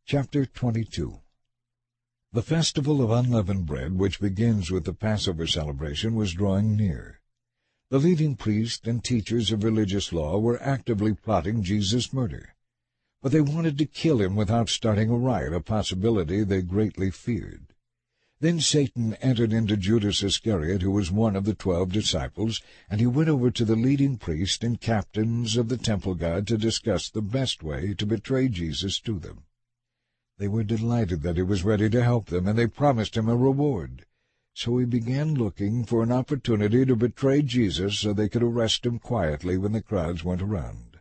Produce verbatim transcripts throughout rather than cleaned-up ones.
Chapter twenty-two. The festival of unleavened bread, which begins with the Passover celebration, was drawing near. The leading priests and teachers of religious law were actively plotting Jesus' murder. But they wanted to kill him without starting a riot, a possibility they greatly feared. Then Satan entered into Judas Iscariot, who was one of the twelve disciples, and he went over to the leading priests and captains of the temple guard to discuss the best way to betray Jesus to them. They were delighted that he was ready to help them, and they promised him a reward. So he began looking for an opportunity to betray Jesus so they could arrest him quietly when the crowds went around.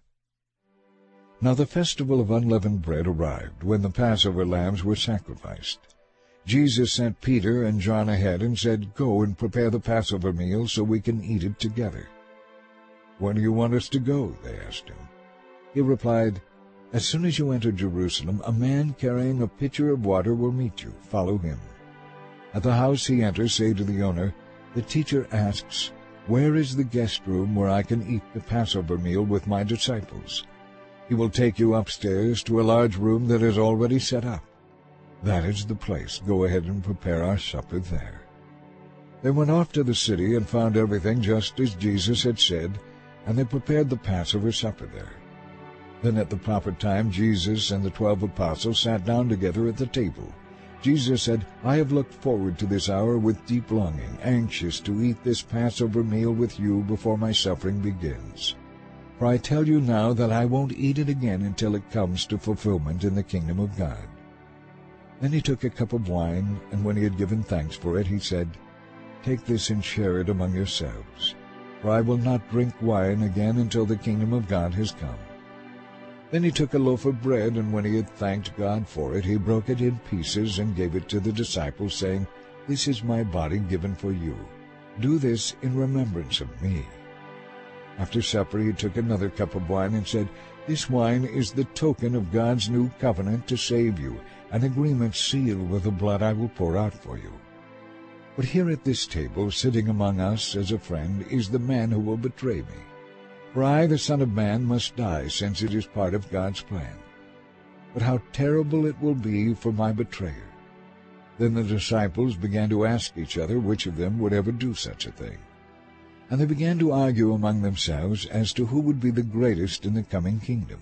Now the festival of unleavened bread arrived, when the Passover lambs were sacrificed. Jesus sent Peter and John ahead and said, "Go and prepare the Passover meal so we can eat it together." "When do you want us to go?" they asked him. He replied, "As soon as you enter Jerusalem, a man carrying a pitcher of water will meet you. Follow him. At the house he enters, say to the owner, 'The teacher asks, where is the guest room where I can eat the Passover meal with my disciples?' He will take you upstairs to a large room that is already set up. That is the place. Go ahead and prepare our supper there." They went off to the city and found everything just as Jesus had said, and they prepared the Passover supper there. Then at the proper time Jesus and the twelve apostles sat down together at the table. Jesus said, "I have looked forward to this hour with deep longing, anxious to eat this Passover meal with you before my suffering begins. For I tell you now that I won't eat it again until it comes to fulfillment in the kingdom of God." Then he took a cup of wine, and when he had given thanks for it, he said, "Take this and share it among yourselves, for I will not drink wine again until the kingdom of God has come." Then he took a loaf of bread, and when he had thanked God for it, he broke it in pieces and gave it to the disciples, saying, "This is my body given for you. Do this in remembrance of me." After supper he took another cup of wine and said, "This wine is the token of God's new covenant to save you, an agreement sealed with the blood I will pour out for you. But here at this table, sitting among us as a friend, is the man who will betray me. For I, the Son of Man, must die, since it is part of God's plan. But how terrible it will be for my betrayer." Then the disciples began to ask each other which of them would ever do such a thing. And they began to argue among themselves as to who would be the greatest in the coming kingdom.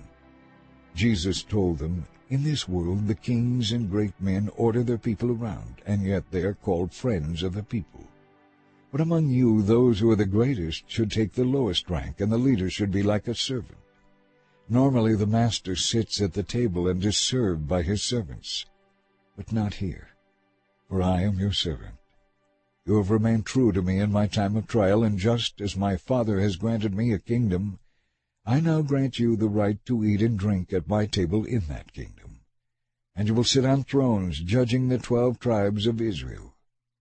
Jesus told them, "In this world the kings and great men order their people around, and yet they are called friends of the people. But among you those who are the greatest should take the lowest rank, and the leader should be like a servant. Normally the master sits at the table and is served by his servants. But not here, for I am your servant. You have remained true to me in my time of trial, and just as my Father has granted me a kingdom, I now grant you the right to eat and drink at my table in that kingdom. And you will sit on thrones, judging the twelve tribes of Israel.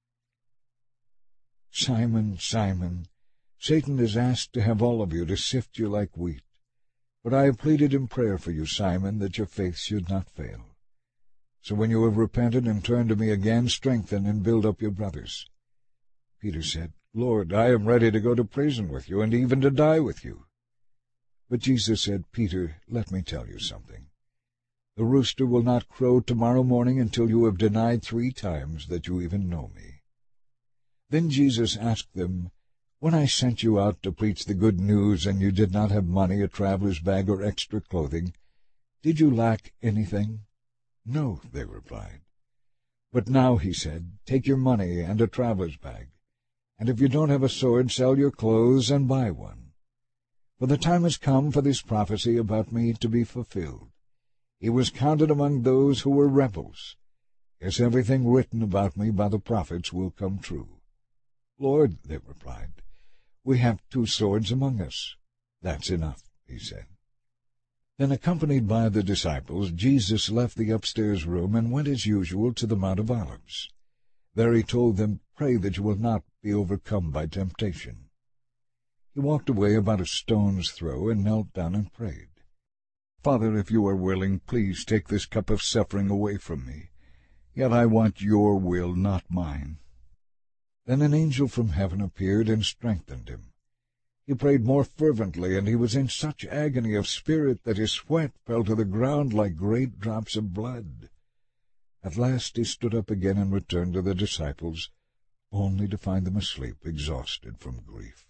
Simon, Simon, Satan has asked to have all of you to sift you like wheat. But I have pleaded in prayer for you, Simon, that your faith should not fail. So when you have repented and turned to me again, strengthen and build up your brothers." Peter said, "Lord, I am ready to go to prison with you, and even to die with you." But Jesus said, "Peter, let me tell you something. The rooster will not crow tomorrow morning until you have denied three times that you even know me." Then Jesus asked them, "When I sent you out to preach the good news, and you did not have money, a traveler's bag, or extra clothing, did you lack anything?" "No," they replied. "But now," he said, "take your money and a traveler's bag, and if you don't have a sword, sell your clothes and buy one. For the time has come for this prophecy about me to be fulfilled. He was counted among those who were rebels. Yes, everything written about me by the prophets will come true." "Lord," they replied, "we have two swords among us." "That's enough," he said. Then, accompanied by the disciples, Jesus left the upstairs room and went as usual to the Mount of Olives. There he told them, "Pray that you will not be overcome by temptation." He walked away about a stone's throw and knelt down and prayed. "Father, if you are willing, please take this cup of suffering away from me. Yet I want your will, not mine." Then an angel from heaven appeared and strengthened him. He prayed more fervently, and he was in such agony of spirit that his sweat fell to the ground like great drops of blood. At last he stood up again and returned to the disciples, only to find them asleep, exhausted from grief.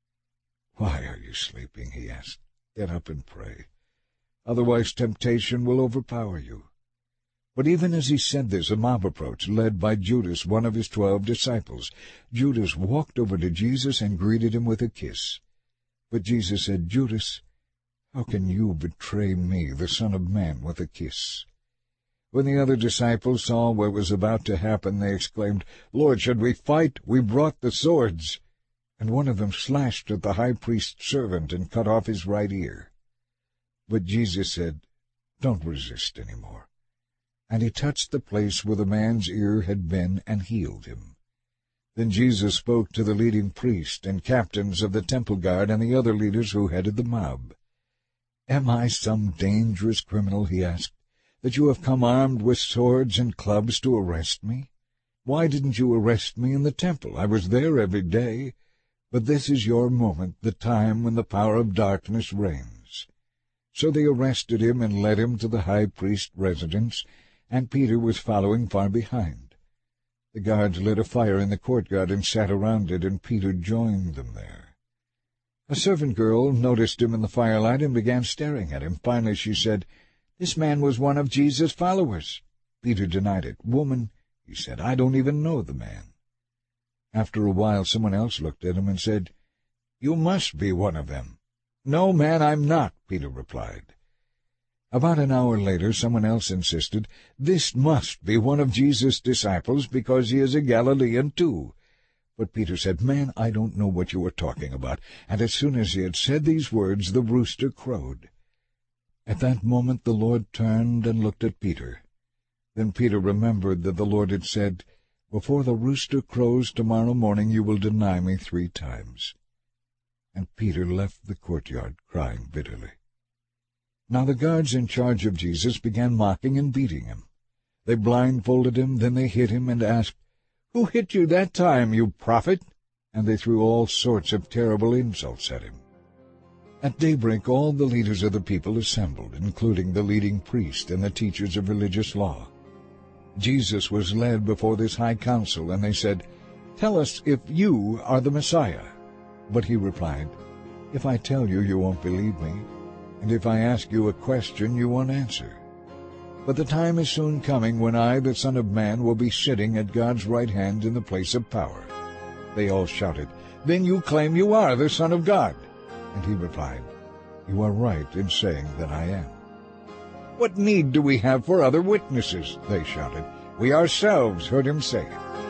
"Why are you sleeping?" he asked. "Get up and pray. Otherwise temptation will overpower you." But even as he said this, a mob approached, led by Judas, one of his twelve disciples. Judas walked over to Jesus and greeted him with a kiss. But Jesus said, "Judas, how can you betray me, the Son of Man, with a kiss?" When the other disciples saw what was about to happen, they exclaimed, "Lord, should we fight? We brought the swords." And one of them slashed at the high priest's servant and cut off his right ear. But Jesus said, "Don't resist any more." And he touched the place where the man's ear had been and healed him. Then Jesus spoke to the leading priests and captains of the temple guard and the other leaders who headed the mob. "Am I some dangerous criminal," he asked, "that you have come armed with swords and clubs to arrest me? Why didn't you arrest me in the temple? I was there every day. But this is your moment, the time when the power of darkness reigns." So they arrested him and led him to the high priest's residence, and Peter was following far behind. The guards lit a fire in the courtyard and sat around it, and Peter joined them there. A servant girl noticed him in the firelight and began staring at him. Finally she said, "This man was one of Jesus' followers." Peter denied it. "Woman," he said, "I don't even know the man." After a while someone else looked at him and said, "You must be one of them." "No, man, I'm not," Peter replied. About an hour later someone else insisted, "This must be one of Jesus' disciples, because he is a Galilean too." But Peter said, "Man, I don't know what you are talking about." And as soon as he had said these words, the rooster crowed. At that moment the Lord turned and looked at Peter. Then Peter remembered that the Lord had said, "Before the rooster crows tomorrow morning you will deny me three times." And Peter left the courtyard crying bitterly. Now the guards in charge of Jesus began mocking and beating him. They blindfolded him, then they hit him and asked, "Who hit you that time, you prophet?" And they threw all sorts of terrible insults at him. At daybreak all the leaders of the people assembled, including the leading priest and the teachers of religious law. Jesus was led before this high council, and they said, "Tell us if you are the Messiah." But he replied, "If I tell you, you won't believe me, and if I ask you a question, you won't answer. But the time is soon coming when I, the Son of Man, will be sitting at God's right hand in the place of power." They all shouted, "Then you claim you are the Son of God." And he replied, "You are right in saying that I am." "What need do we have for other witnesses?" they shouted. "We ourselves heard him say it."